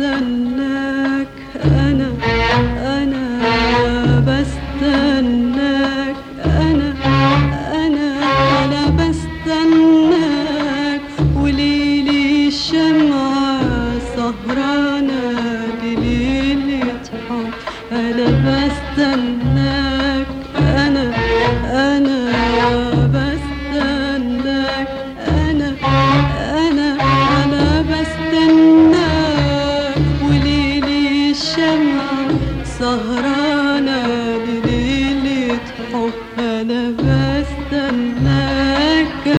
بستناك أنا بستناك أنا بستناك وليلي الشمعة سهرانة دي ليلة حب أنا بستناك